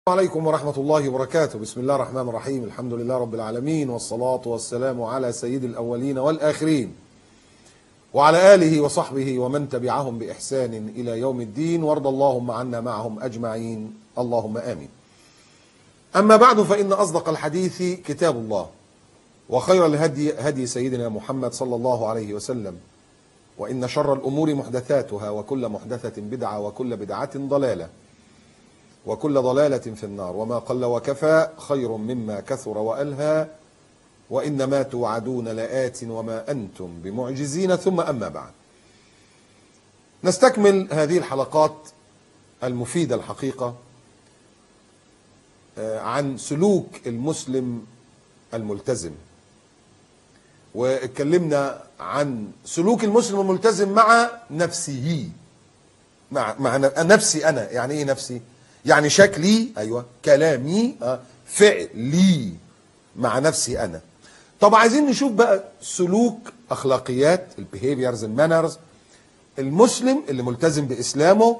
عليكم ورحمة الله وبركاته. بسم الله الرحمن الرحيم. الحمد لله رب العالمين، والصلاة والسلام على سيد الأولين والآخرين وعلى آله وصحبه ومن تبعهم بإحسان إلى يوم الدين، وارض اللهم عنا معهم أجمعين، اللهم آمين. أما بعد، فإن أصدق الحديث كتاب الله، وخير الهدي هدي سيدنا محمد صلى الله عليه وسلم، وإن شر الأمور محدثاتها، وكل محدثة بدعة، وكل بدعة ضلالة، وكل ضلالة في النار. وما قل وكفى خير مما كثر وألهى، وإنما توعدون لآت وما أنتم بمعجزين. ثم أما بعد، نستكمل هذه الحلقات المفيدة الحقيقة عن سلوك المسلم الملتزم، واتكلمنا عن سلوك المسلم الملتزم مع نفسه، مع نفسي أنا. يعني إيه نفسي؟ يعني شكلي، أيوة، كلامي، فعلي مع نفسي أنا. طب عايزين نشوف بقى سلوك، أخلاقيات، البيهيفيرز، المانرز، المسلم اللي ملتزم بإسلامه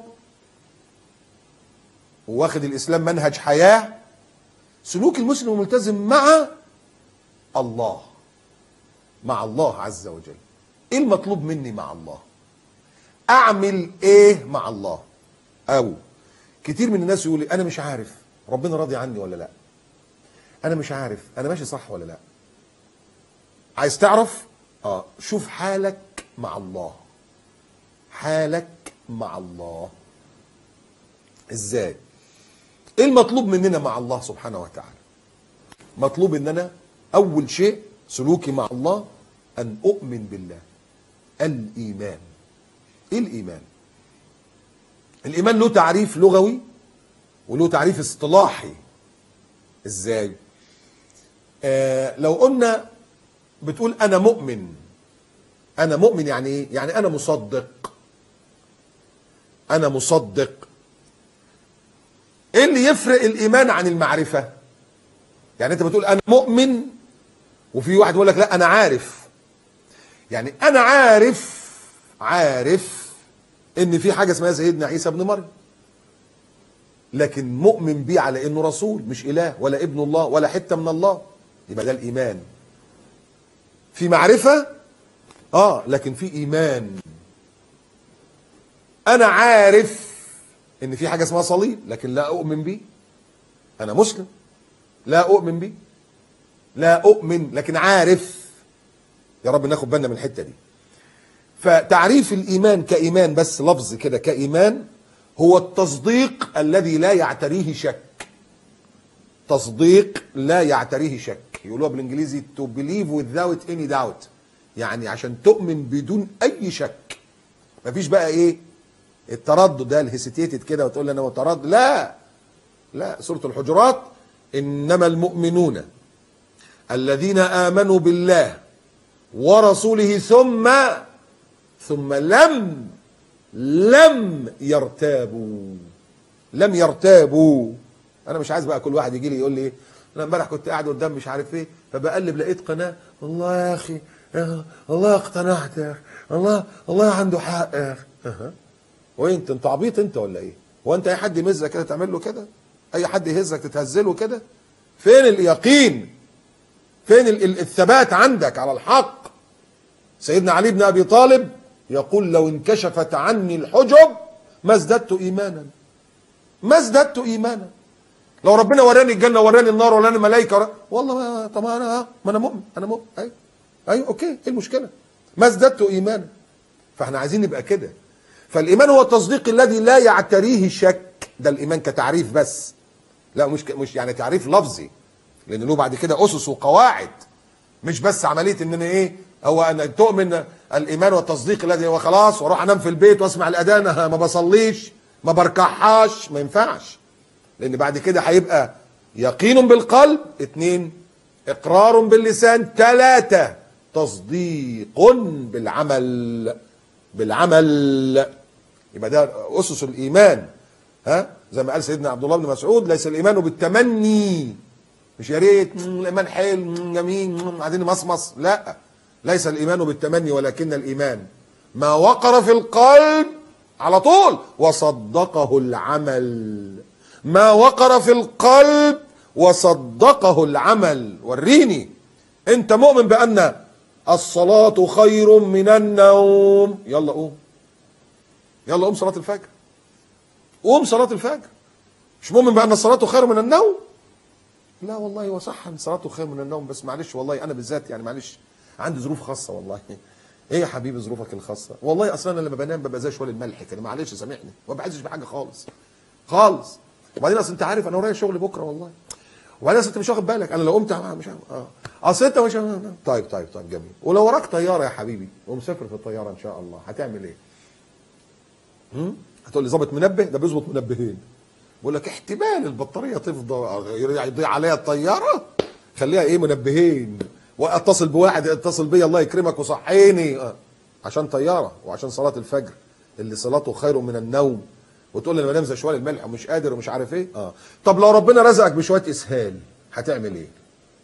وواخد الإسلام منهج حياة. سلوك المسلم الملتزم مع الله، مع الله عز وجل. إيه المطلوب مني مع الله؟ أعمل إيه مع الله؟ أو كتير من الناس يقول انا مش عارف ربنا راضي عني ولا لا، انا مش عارف انا ماشي صح ولا لا. عايز تعرف؟ شوف حالك مع الله. حالك مع الله ازاي؟ ايه المطلوب مننا مع الله سبحانه وتعالى؟ مطلوب اننا اول شيء سلوكي مع الله ان اؤمن بالله. الايمان. ايه الايمان؟ الإيمان له تعريف لغوي وله تعريف اصطلاحي. إزاي؟ لو قلنا بتقول أنا مؤمن. أنا مؤمن يعني إيه؟ يعني أنا مصدق. أنا مصدق. إيه اللي يفرق الإيمان عن المعرفة؟ يعني أنت بتقول أنا مؤمن، وفي واحد يقول لك لا أنا عارف. يعني أنا عارف ان في حاجه اسمها سيدنا عيسى ابن مريم، لكن مؤمن بيه على انه رسول، مش اله ولا ابن الله ولا حته من الله. يبقى ده الايمان. في معرفه لكن في ايمان. انا عارف ان في حاجه اسمها صليب، لكن لا اؤمن بيه. انا مسلم، لا اؤمن بيه، لا اؤمن لكن عارف. يا رب ناخد بالنا من الحته دي. فتعريف الإيمان كإيمان، بس لفظ كده كإيمان، هو التصديق الذي لا يعتريه شك. تصديق لا يعتريه شك. يقولوها بالإنجليزي to believe without any doubt. يعني عشان تؤمن بدون أي شك. مفيش بقى إيه التردد ده، الهيسيتيتد كده، وتقول لي أنا متردد. لا، سورة الحجرات: إنما المؤمنون الذين آمنوا بالله ورسوله ثم لم يرتابوا. لم يرتابوا. انا مش عايز بقى كل واحد يجي لي يقول لي ايه، انا امبارح كنت قاعد قدام مش عارف ايه، فبقلب لقيت قناه، الله يا اخي، الله اقتنعت يا اخي، الله عنده حق يا اخي. وانت عبيط انت ولا ايه؟ هو انت اي حد يمزك كده تعمل له كده؟ اي حد يهزك تتهزله كده؟ فين اليقين؟ فين الثبات عندك على الحق؟ سيدنا علي بن ابي طالب يقول: لو انكشفت عني الحجب ما ازددت ايمانا. ما ازددت ايمانا. لو ربنا وراني الجنه، وراني النار، وراني الملائكه، والله طب انا ما انا مؤمن. انا مؤمن. ايوه اوكي، ايه المشكله؟ ما ازددت ايمانا. فاحنا عايزين نبقى كده. فالايمان هو التصديق الذي لا يعتريه شك. ده الايمان كتعريف بس. لا، مش يعني تعريف لفظي، لان له بعد كده اسس وقواعد. مش بس عمليه ان انا ايه، هو ان تؤمن الايمان والتصديق الذي هو خلاص واروح انام في البيت واسمع الاذان ما بصليش ما بركعهاش. ما ينفعش، لان بعد كده هيبقى يقين بالقلب، 2 اقرار باللسان، 3 تصديق بالعمل. يبقى ده اسس الايمان. زي ما قال سيدنا عبد الله بن مسعود: ليس الايمان بالتمني. مش يا ريت الايمان حلو جميل قاعدين مصمص. لا، ليس الإيمان بالتمني، ولكن الإيمان ما وقر في القلب على طول وصدقه العمل. ما وقر في القلب وصدقه العمل. وريني انت مؤمن بأن الصلاة خير من النوم، يلا قوم، يلا قوم صلاة الفجر، قوم صلاة الفجر. مش مؤمن بأن الصلاة خير من النوم؟ لا والله هو صح ان صلاته خير من النوم، بس معلش والله انا بالذات يعني معلش عندي ظروف خاصة والله. ايه يا حبيبي ظروفك الخاصة؟ والله اصلا انا لما بنام ببقى زي شوال الملح كده، معلش سامحني، ما بحسش بحاجة خالص خالص. وبعدين اصل انت عارف انا ورايا شغل بكره والله، وبعدين اصل انت مش واخد بالك انا لو قمت مش اصل انت مش طيب جميل. ولو وراك طياره يا حبيبي ومسافر في الطياره ان شاء الله هتعمل ايه؟ هتقول لي ظابط منبه؟ ده بيظبط منبهين. بقول لك احتمال البطاريه تفضى يضيع عليها الطياره، خليها ايه منبهين، واتصل بواحد اتصل بيا الله يكرمك وصحيني عشان طياره وعشان صلاه الفجر اللي صلاته خير من النوم. وتقول لي انا بنام زي شوال الملح ومش قادر ومش عارف ايه. طب لو ربنا رزقك بشويه اسهال هتعمل ايه؟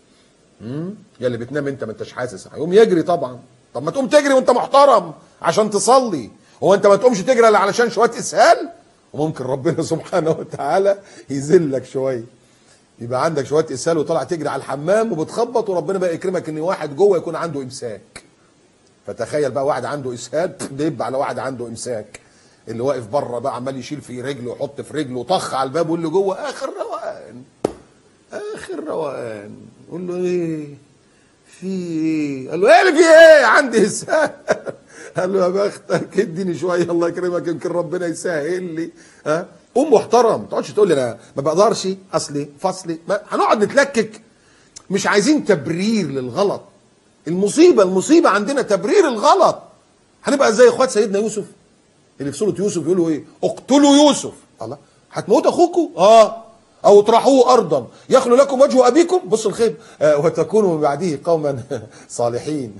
يا اللي بتنام انت ما انتش حاسس، هيقوم يجري طبعا. طب ما تقوم تجري وانت محترم عشان تصلي، هو انت ما تقومش تجري الا علشان شويه اسهال؟ وممكن ربنا سبحانه وتعالى يذلك شويه، يبقى عندك شويه اسهال وطالع تجري على الحمام وبتخبط وربنا بقى يكرمك ان واحد جوه يكون عنده امساك. فتخيل بقى واحد عنده اسهال بيبقى على واحد عنده امساك، اللي واقف بره بقى عمال يشيل في رجله ويحط في رجله وطخ على الباب واللي جوه اخر روقان، اخر روقان. قول له ايه في ايه؟ قال له ايه اللي في ايه؟ عندي اسهال. قال له يا بختك اديني شويه الله يكرمك يمكن ربنا يسهل لي. قوم محترم، ما تقعدش تقول لي انا ما بقدرش اصلي فصلي، هنقعد نتلكك. مش عايزين تبرير للغلط. المصيبه عندنا تبرير الغلط. هنبقى زي اخوات سيدنا يوسف اللي في سوره يوسف يقولوا ايه؟ اقتلوا يوسف. الله، هتموت اخوكم؟ او اطرحوه ارضا يخلو لكم وجه ابيكم. بص الخيب، وتكونوا من بعده قوما صالحين.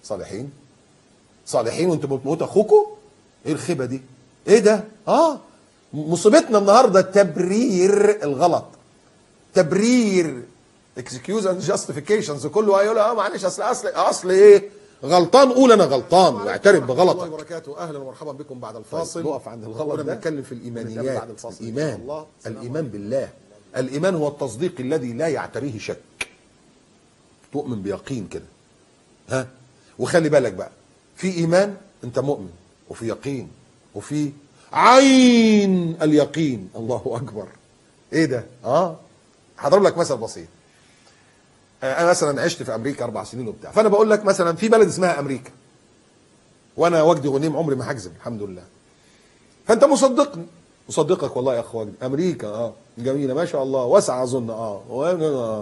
صالحين وانتم بتموت اخوكم؟ ايه الخيبه دي؟ ايه ده؟ مصيبتنا النهارده تبرير الغلط، تبرير اكسكيوز اند جاستيفيكيشنز. كله هيقول معلش اصل ايه؟ غلطان، قول انا غلطان واعترف بغلطك. الله وبركاته، اهلا ومرحبا بكم بعد الفاصل. نقف عند الغلط ده، بنتكلم في الايمانيات. الايمان بالله. الايمان هو التصديق الذي لا يعتريه شك، تؤمن بيقين كده. وخلي بالك بقى، في ايمان انت مؤمن، وفي يقين، وفي عين اليقين. الله اكبر، ايه ده؟ هضرب لك مثل بسيط. انا مثلا عشت في امريكا 4 سنين وبتاع، فانا بقول لك مثلا في بلد اسمها امريكا، وانا وجدي غنيم عمري ما هكذب الحمد لله. فانت مصدقني، مصدقك والله يا اخو وجدي، امريكا جميله ما شاء الله، واسعه اظن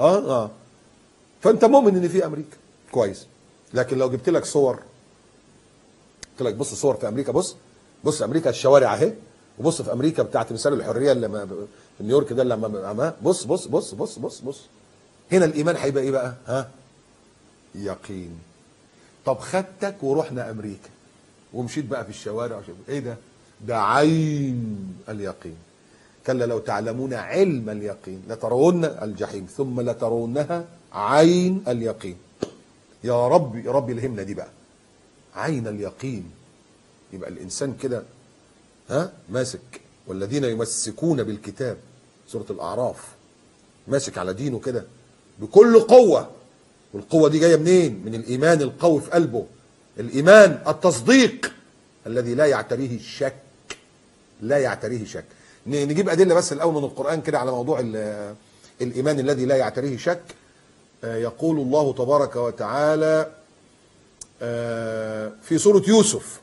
فانت مؤمن ان في امريكا كويس. لكن لو جبت لك صور، قلت لك بص صور في امريكا، بص امريكا الشوارع اهي، وبص في امريكا بتاعت مثال الحريه اللي في نيويورك ده لما بص بص بص بص بص بص هنا الايمان هيبقى ايه بقى؟ يقين. طب خدتك ورحنا امريكا ومشيت بقى في الشوارع، ايه ده؟ ده عين اليقين. كلا لو تعلمون علم اليقين لترون الجحيم ثم لترونها عين اليقين. يا رب يا رب الهمنا دي بقى، عين اليقين. يبقى الانسان كده ماسك، والذين يمسكون بالكتاب، سورة الاعراف، ماسك على دينه كده بكل قوة. والقوة دي جاية منين؟ من الايمان القوي في قلبه. الايمان التصديق الذي لا يعتريه الشك، لا يعتريه شك. نجيب ادلة بس الاول من القرآن كده على موضوع الايمان الذي لا يعتريه شك. يقول الله تبارك وتعالى في سورة يوسف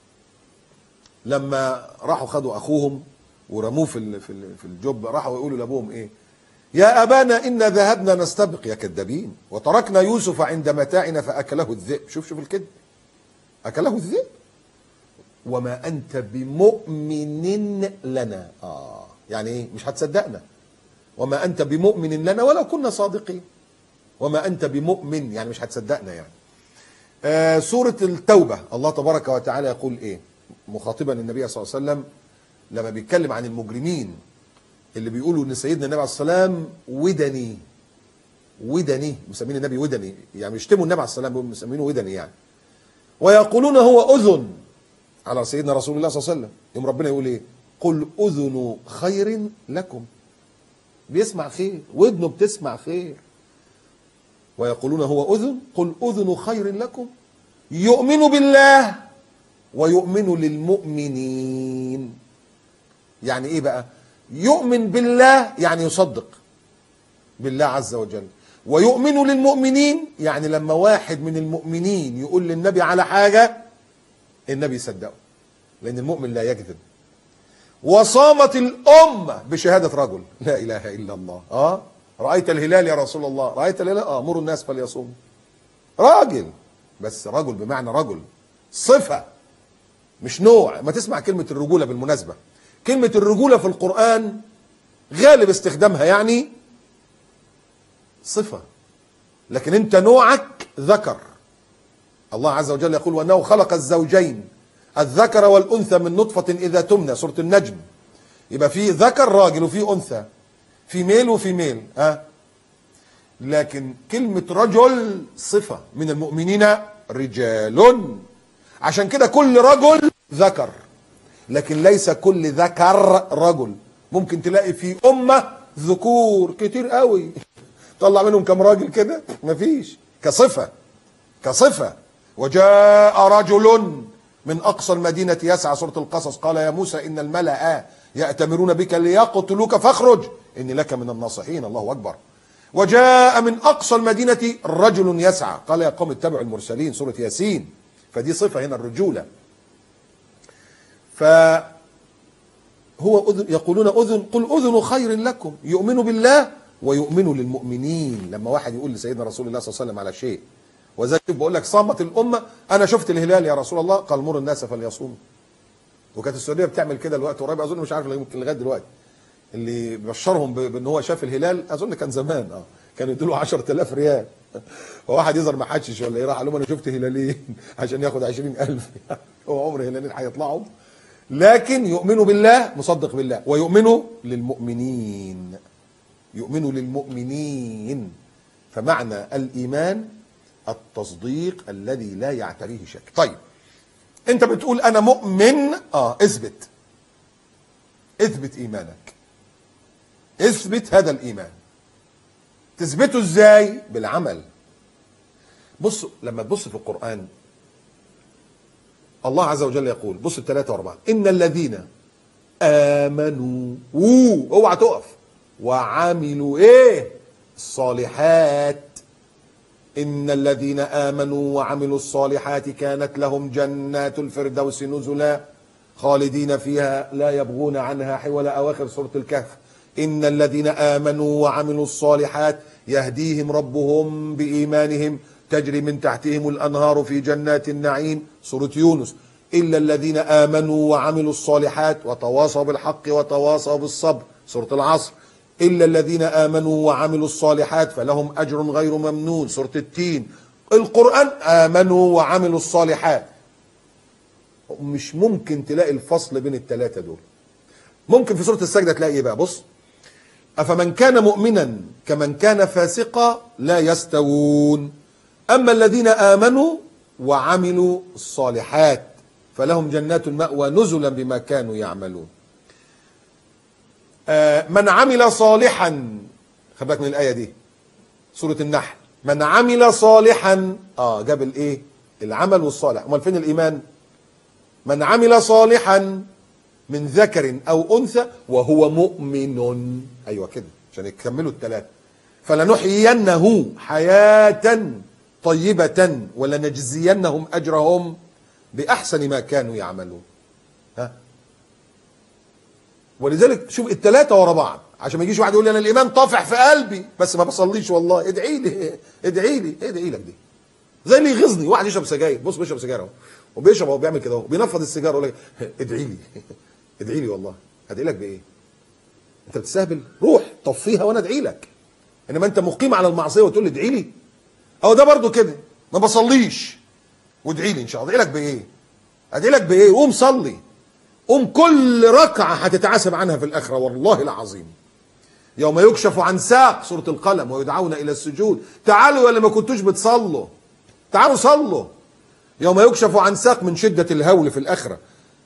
لما راحوا خدوا اخوهم ورموه في الجب، راحوا يقولوا لابوهم ايه؟ يا ابانا انا ذهبنا نستبق، يا كذابين، وتركنا يوسف عند متاعنا فاكله الذئب. شوف الكذب، اكله الذئب. وما انت بمؤمن لنا. يعني ايه؟ مش هتصدقنا. وما انت بمؤمن لنا ولو كنا صادقين. وما انت بمؤمن يعني مش هتصدقنا يعني. سورة التوبة الله تبارك وتعالى يقول ايه مخاطبا النبي صلى الله عليه وسلم لما بيتكلم عن المجرمين اللي بيقولوا ان سيدنا النبي عليه الصلاه والسلام ودني، مسمين النبي ودني، يعني يشتموا النبي عليه الصلاه والسلام مسمينه ودني يعني، ويقولون هو اذن على سيدنا رسول الله صلى الله عليه وسلم. يوم ربنا يقول ايه؟ قل أذن خير لكم. بيسمع خير، ودنه بتسمع خير. ويقولون هو أذن، قل أذن خير لكم يؤمن بالله ويؤمن للمؤمنين. يعني ايه بقى؟ يؤمن بالله يعني يصدق بالله عز وجل، ويؤمن للمؤمنين يعني لما واحد من المؤمنين يقول للنبي على حاجة النبي يصدقه، لأن المؤمن لا يكذب. وصامت الأمة بشهادة رجل لا إله إلا الله. رأيت الهلال يا رسول الله، رأيت الهلال، مروا الناس فليصوموا. راجل، بس رجل بمعنى رجل، صفة مش نوع. ما تسمع كلمة الرجولة بالمناسبة، كلمة الرجولة في القرآن غالب استخدامها يعني صفة، لكن انت نوعك ذكر. الله عز وجل يقول وأنه خلق الزوجين الذكر والأنثى من نطفة إذا تمنى، سورة النجم. يبقى في ذكر راجل وفي أنثى، في ميل وفي ميل. لكن كلمة رجل صفة، من المؤمنين رجال. عشان كده كل رجل ذكر، لكن ليس كل ذكر رجل. ممكن تلاقي في أمة ذكور كتير قوي، طلع منهم كم راجل كده؟ مفيش. كصفة. وجاء رجل من أقصى المدينة يسعى، سورة القصص، قال يا موسى إن الملأ يأتمرون بك ليقتلوك فاخرج إني لك من الناصحين. الله أكبر. وجاء من أقصى المدينة رجل يسعى، قال يا قوم اتبعوا المرسلين، سورة ياسين. فدي صفة هنا الرجولة. فهو أذن، يقولون أذن، قل أذن خير لكم يؤمن بالله ويؤمن للمؤمنين. لما واحد يقول لسيدنا رسول الله صلى الله عليه وسلم على شيء، وذلك بقول لك صامت الأمة. أنا شفت الهلال يا رسول الله، قال مر الناس فليصوموا. وكانت السعودية بتعمل كده الوقت قريب، أظن مش عارف يمكن لغاية دلوقتي، اللي بشرهم بأن هو شاف الهلال، أظن كان زمان كانوا يدوا له 10,000 ريال. وواحد يظهر ما حدش ولا ايه، راح قال لهم انا شفت هلالين عشان ياخد 20,000. هو عمر هلالين هيطلعوا. لكن يؤمنوا بالله، مصدق بالله، ويؤمنوا للمؤمنين. يؤمنوا للمؤمنين. فمعنى الإيمان التصديق الذي لا يعتريه شك. طيب انت بتقول انا مؤمن، اثبت ايمانك، اثبت هذا الايمان. تثبته ازاي؟ بالعمل. بص، لما تبص في القرآن الله عز وجل يقول، بص الثلاثة و4، إن الذين آمنوا، اوعى تقف، وعملوا الصالحات. إن الذين آمنوا وعملوا الصالحات كانت لهم جنات الفردوس نزلا خالدين فيها لا يبغون عنها حولا. أواخر سورة الكهف. إن الذين آمنوا وعملوا الصالحات يهديهم ربهم بإيمانهم تجري من تحتهم الأنهار في جنات النعيم، سورة يونس. إلا الذين آمنوا وعملوا الصالحات وتواصوا بالحق وتواصوا بالصبر، سورة العصر. إلا الذين آمنوا وعملوا الصالحات فلهم أجر غير ممنون، سورة التين. القرآن آمنوا وعملوا الصالحات. مش ممكن تلاقي الفصل بين الثلاثة دول. ممكن في سورة السجدة تلاقي ايه بقى؟ بص، أفمن كان مؤمنا كمن كان فاسقا لا يستوون، أما الذين آمنوا وعملوا الصالحات فلهم جنات المأوى نزلا بما كانوا يعملون. من عمل صالحا، خد بالك من الآية دي، سورة النحل. من عمل صالحا، جاب الايه؟ العمل والصالح. امال فين الإيمان؟ من عمل صالحا من ذكر أو أنثى وهو مؤمن. أيوة كده عشان يكملوا الثلاثة. فلنحيينه حياة طيبة ولنجزينهم أجرهم بأحسن ما كانوا يعملون. ولذلك شوف الثلاثة ورا بعض، عشان ما يجيش واحد يقول لي أنا الإيمان طافح في قلبي بس ما بصليش. والله ادعي لي، ادعي لي، ادعي لك. دي زي اللي يغيظني واحد يشرب سجاير، بص بيشرب سجاير اهو، وبيشرب اهو، بيعمل كده اهو، بينفض السيجاره ويقول لك ادعي لي، ادعي لي. والله ادعي لك بايه؟ انت بتستهبل؟ روح طفيها وانا ادعي لك. انما انت مقيم على المعصيه وتقول لي ادعي لي؟ اهو ده برضو كده، ما بصليش وادعي لي ان شاء الله. ادعي لك بايه؟ ادعي لك بايه؟ قوم صلي، قوم. كل ركعه هتتعاسب عنها في الاخره والله العظيم. يوم يكشف عن ساق، سوره القلم، ويدعون الى السجود. تعالوا يا اللي ما كنتوش بتصلوا، تعالوا صلوا. يوم يكشف عن ساق من شده الهول في الاخره.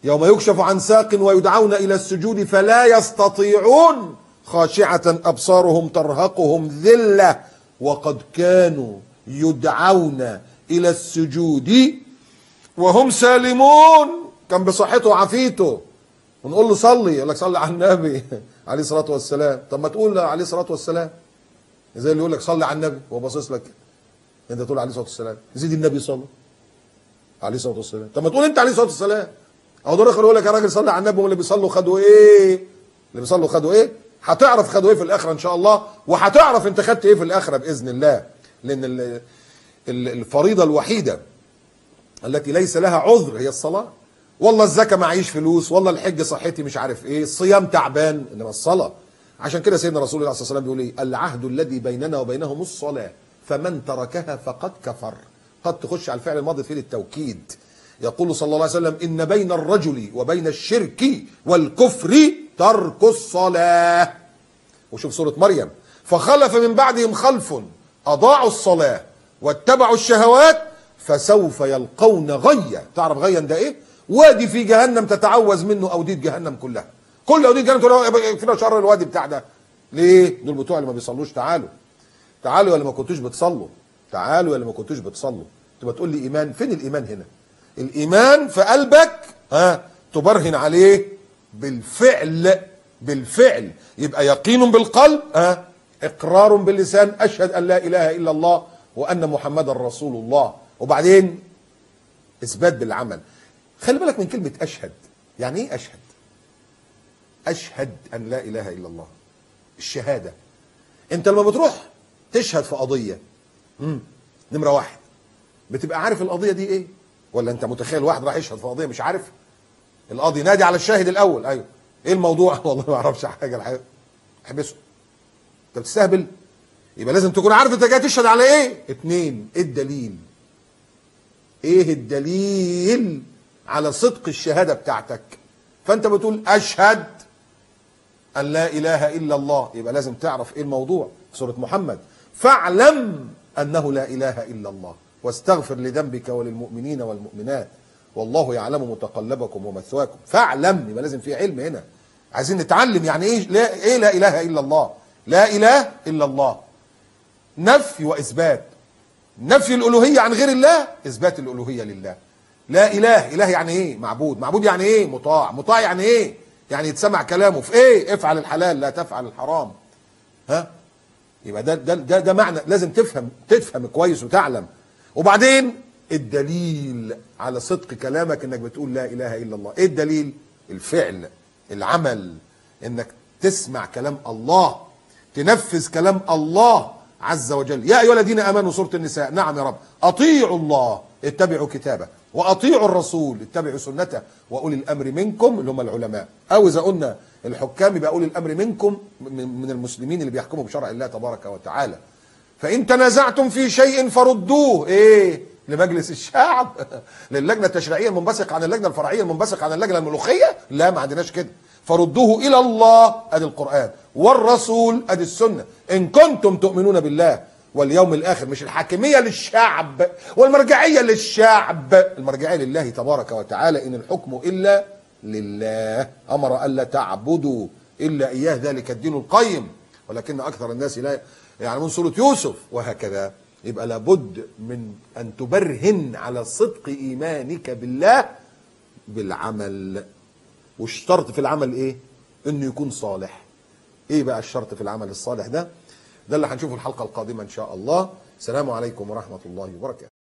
يوم يكشف عن ساق ويدعون إلى السجود فلا يستطيعون خاشعة أبصارهم ترهقهم ذلة وقد كانوا يدعون إلى السجود وهم سالمون. كان بصحته وعافيته ونقول له صلي، يقول لك صلي على النبي عليه الصلاة والسلام. طب ما تقول عليه الصلاة والسلام، زي اللي يقول لك صلي على النبي وهو باصص لك انت تقول عليه الصلاة والسلام. زيد النبي صلى عليه الصلاة والسلام. طب ما تقول انت عليه الصلاة والسلام. او دول يقول لك يا راجل صلي على النبي، واللي بيصلوا خدوا ايه؟ اللي بيصلوا خدوا ايه؟ هتعرف خدوا ايه في الاخره ان شاء الله، وهتعرف انت خدت ايه في الاخره باذن الله. لان الفريضه الوحيده التي ليس لها عذر هي الصلاه. والله الزكاه معيش فلوس، والله الحج صحتي مش عارف ايه، الصيام تعبان، انما الصلاه. عشان كده سيدنا رسول الله صلى الله عليه وسلم بيقول ايه؟ العهد الذي بيننا وبينهم الصلاه فمن تركها فقد كفر. قد تخش على الفعل الماضي في التوكيد. يقول صلى الله عليه وسلم إن بين الرجل وبين الشرك والكفر ترك الصلاة. وشوف سورة مريم فخلف من بعدهم خلف أضاعوا الصلاة واتبعوا الشهوات فسوف يلقون غيا. تعرف غيا ده ايه؟ وادي في جهنم تتعوذ منه أودية جهنم كلها. كل أودية جهنم تقول فينا شر الوادي بتاع ده. ليه؟ دول بتوع اللي ما بيصلوش. تعالوا تعالوا يا اللي ما كنتوش بتصلوا، تعالوا يا اللي ما كنتوش بتصلوا. تبقى تقول لي إيمان، فين الإيمان هنا؟ الإيمان في قلبك تبرهن عليه بالفعل. بالفعل يبقى يقين بالقلب، إقرار باللسان أشهد أن لا إله إلا الله وأن محمد رسول الله، وبعدين إثبات بالعمل. خلي بالك من كلمة أشهد. يعني إيه أشهد؟ أشهد أن لا إله إلا الله، الشهادة. أنت لما بتروح تشهد في قضية، نمرة واحد بتبقى عارف القضية دي إيه؟ ولا انت متخيل واحد راح يشهد في قضيه مش عارف؟ القاضي نادي على الشاهد الاول. ايوه ايه الموضوع؟ والله ما اعرفش حاجه الحقيقه. احبسه. انت بتستهبل؟ يبقى لازم تكون عارف انت جاي تشهد على ايه. اتنين، ايه الدليل؟ ايه الدليل على صدق الشهاده بتاعتك؟ فانت بتقول اشهد ان لا اله الا الله، يبقى لازم تعرف ايه الموضوع. في سوره محمد فاعلم انه لا اله الا الله واستغفر لذنبك وللمؤمنين والمؤمنات والله يعلم متقلبكم ومثواكم. فاعلم، يبقى لازم في علم هنا. عايزين نتعلم يعني ايه لا اله الا الله. لا اله الا الله نفي واثبات. نفي الالوهيه عن غير الله، اثبات الالوهيه لله. لا اله يعني ايه؟ معبود. معبود يعني ايه؟ مطاع. مطاع يعني ايه؟ يعني يتسمع كلامه في ايه؟ افعل الحلال لا تفعل الحرام. يبقى ده معنى لازم تفهم كويس وتعلم. وبعدين الدليل على صدق كلامك انك بتقول لا اله الا الله. ايه الدليل؟ الفعل، العمل، انك تسمع كلام الله، تنفذ كلام الله عز وجل. يا ايها الذين امنوا، سورة النساء. نعم يا رب. اطيعوا الله اتبعوا كتابه، واطيعوا الرسول اتبعوا سنته، واولي الامر منكم اللي هم العلماء. او اذا قلنا الحكام يبقى اولي الامر منكم من المسلمين اللي بيحكموا بشرع الله تبارك وتعالى. فإن تنازعتم في شيء فردوه لمجلس الشعب للجنة التشريعية المنبثقة عن اللجنة الفرعية المنبثقة عن اللجنة الملوخية. لا، ما عندناش كده. فردوه إلى الله، أدي القرآن، والرسول، أدي السنة، إن كنتم تؤمنون بالله واليوم الآخر. مش الحاكمية للشعب والمرجعية للشعب، المرجعية لله تبارك وتعالى. إن الحكم إلا لله، أمر ألا تعبدوا إلا إياه، ذلك الدين القيم ولكن أكثر الناس لا يعلمون. سورة يوسف. وهكذا. يبقى لابد من أن تبرهن على صدق إيمانك بالله بالعمل. والشرط في العمل إيه؟ إنه يكون صالح. إيه بقى الشرط في العمل الصالح ده؟ ده اللي هنشوفه الحلقة القادمة إن شاء الله. السلام عليكم ورحمة الله وبركاته.